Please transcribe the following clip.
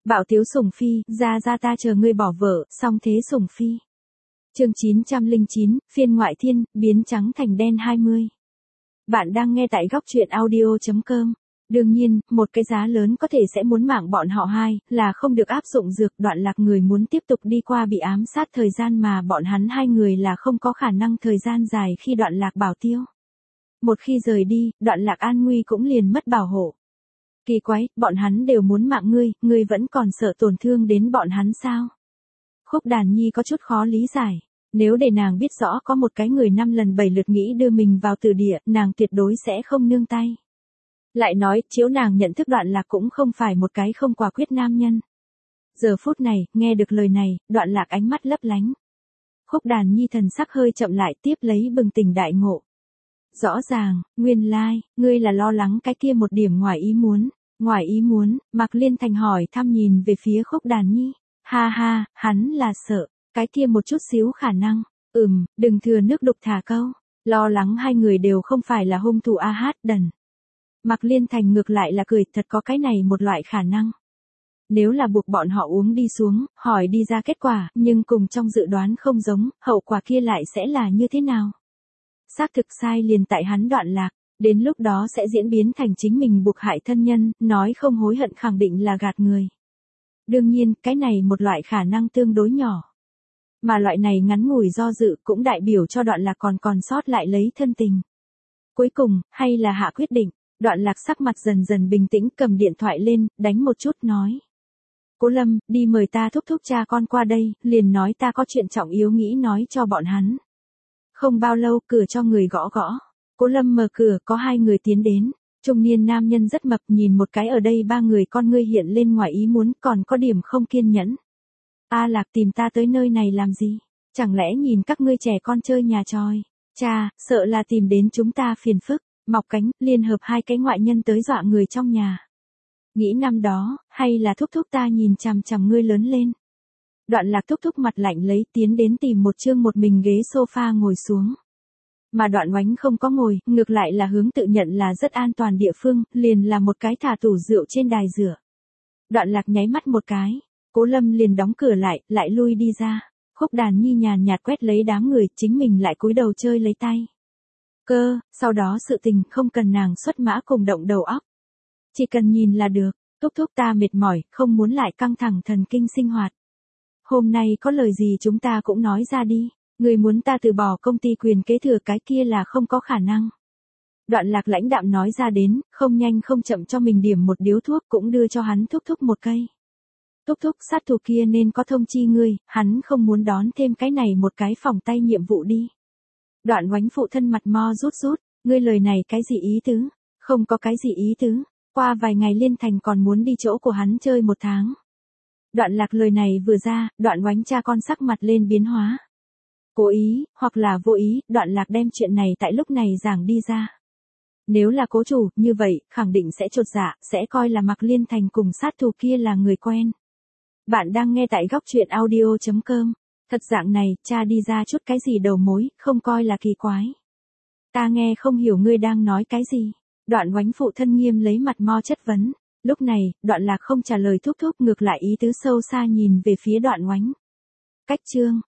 Bảo Tiếu sủng phi, ra ta chờ ngươi bỏ vợ, xong thế sủng phi. Chương 909, phiên ngoại thiên, biến trắng thành đen 20. Bạn đang nghe tại góc truyện audio.com. Đương nhiên, một cái giá lớn có thể sẽ muốn mạng bọn họ hai, là không được áp dụng dược. Đoạn Lạc người muốn tiếp tục đi qua bị ám sát thời gian mà bọn hắn hai người là không có khả năng thời gian dài khi Đoạn Lạc Bảo Tiêu. Một khi rời đi, Đoạn Lạc an nguy cũng liền mất bảo hộ. Kỳ quái, bọn hắn đều muốn mạng ngươi vẫn còn sợ tổn thương đến bọn hắn sao? Khúc Đàn Nhi có chút khó lý giải. Nếu để nàng biết rõ có một cái người 5 lần 7 lượt nghĩ đưa mình vào tử địa, nàng tuyệt đối sẽ không nương tay. Lại nói, chiếu nàng nhận thức Đoạn Lạc cũng không phải một cái không quả quyết nam nhân. Giờ phút này, nghe được lời này, Đoạn Lạc ánh mắt lấp lánh. Khúc Đàn Nhi thần sắc hơi chậm lại, tiếp lấy bừng tỉnh đại ngộ. Rõ ràng, nguyên lai, ngươi là lo lắng cái kia một điểm ngoài ý muốn. Ngoài ý muốn, Mạc Liên Thành hỏi thăm nhìn về phía Khúc Đàn Nhi. Ha ha, hắn là sợ, cái kia một chút xíu khả năng. Đừng thừa nước đục thả câu. Lo lắng hai người đều không phải là hung thủ đần. Mạc Liên Thành ngược lại là cười, thật có cái này một loại khả năng. Nếu là buộc bọn họ uống đi xuống, hỏi đi ra kết quả, nhưng cùng trong dự đoán không giống, hậu quả kia lại sẽ là như thế nào? Xác thực sai liền tại hắn Đoạn Lạc. Đến lúc đó sẽ diễn biến thành chính mình buộc hại thân nhân, nói không hối hận khẳng định là gạt người. Đương nhiên, cái này một loại khả năng tương đối nhỏ. Mà loại này ngắn ngủi do dự cũng đại biểu cho Đoạn Lạc còn sót lại lấy thân tình. Cuối cùng, hay là hạ quyết định, Đoạn Lạc sắc mặt dần dần bình tĩnh, cầm điện thoại lên, đánh một chút nói. Cố Lâm, đi mời ta thúc cha con qua đây, liền nói ta có chuyện trọng yếu nghĩ nói cho bọn hắn. Không bao lâu, cửa cho người gõ gõ. Cố Lâm mở cửa, có hai người tiến đến. Trung niên nam nhân rất mập, nhìn một cái ở đây ba người con ngươi hiện lên ngoài ý muốn, còn có điểm không kiên nhẫn. A Lạc tìm ta tới nơi này làm gì? Chẳng lẽ nhìn các ngươi trẻ con chơi nhà tròi? Cha, sợ là tìm đến chúng ta phiền phức, mọc cánh, liên hợp hai cái ngoại nhân tới dọa người trong nhà. Nghĩ năm đó, hay là thúc ta nhìn chằm chằm ngươi lớn lên. Đoạn Lạc thúc mặt lạnh lấy tiến đến tìm một chương một mình ghế sofa ngồi xuống. Mà Đoạn Oánh không có ngồi, ngược lại là hướng tự nhận là rất an toàn địa phương, liền là một cái thả tủ rượu trên đài rửa. Đoạn Lạc nháy mắt một cái, Cố Lâm liền đóng cửa lại lui đi ra. Khúc Đàn Nhi nhàn nhạt quét lấy đám người, chính mình lại cúi đầu chơi lấy tay. Sau đó sự tình không cần nàng xuất mã cùng động đầu óc. Chỉ cần nhìn là được, thúc ta mệt mỏi, không muốn lại căng thẳng thần kinh sinh hoạt. Hôm nay có lời gì chúng ta cũng nói ra đi. Người muốn ta từ bỏ công ty quyền kế thừa cái kia là không có khả năng. Đoạn Lạc lãnh đạm nói ra đến, không nhanh không chậm cho mình điểm một điếu thuốc cũng đưa cho hắn thúc một cây. Thúc sát thủ kia nên có thông chi ngươi, hắn không muốn đón thêm cái này một cái phòng tay nhiệm vụ đi. Đoạn Oánh phụ thân mặt mo rút, ngươi lời này cái gì ý tứ? Không có cái gì ý tứ, qua vài ngày Liên Thành còn muốn đi chỗ của hắn chơi 1 tháng. Đoạn Lạc lời này vừa ra, Đoạn Oánh cha con sắc mặt lên biến hóa. Cố ý, hoặc là vô ý, Đoạn Lạc đem chuyện này tại lúc này giảng đi ra. Nếu là cố chủ, như vậy, khẳng định sẽ chột dạ, sẽ coi là Mạc Liên Thành cùng sát thủ kia là người quen. Bạn đang nghe tại góc truyện audio.com. Thật dạng này, cha đi ra chút cái gì đầu mối, không coi là kỳ quái. Ta nghe không hiểu ngươi đang nói cái gì. Đoạn Oánh phụ thân nghiêm lấy mặt mo chất vấn. Lúc này, Đoạn Lạc không trả lời thúc ngược lại ý tứ sâu xa nhìn về phía Đoạn Oánh. Cách chương.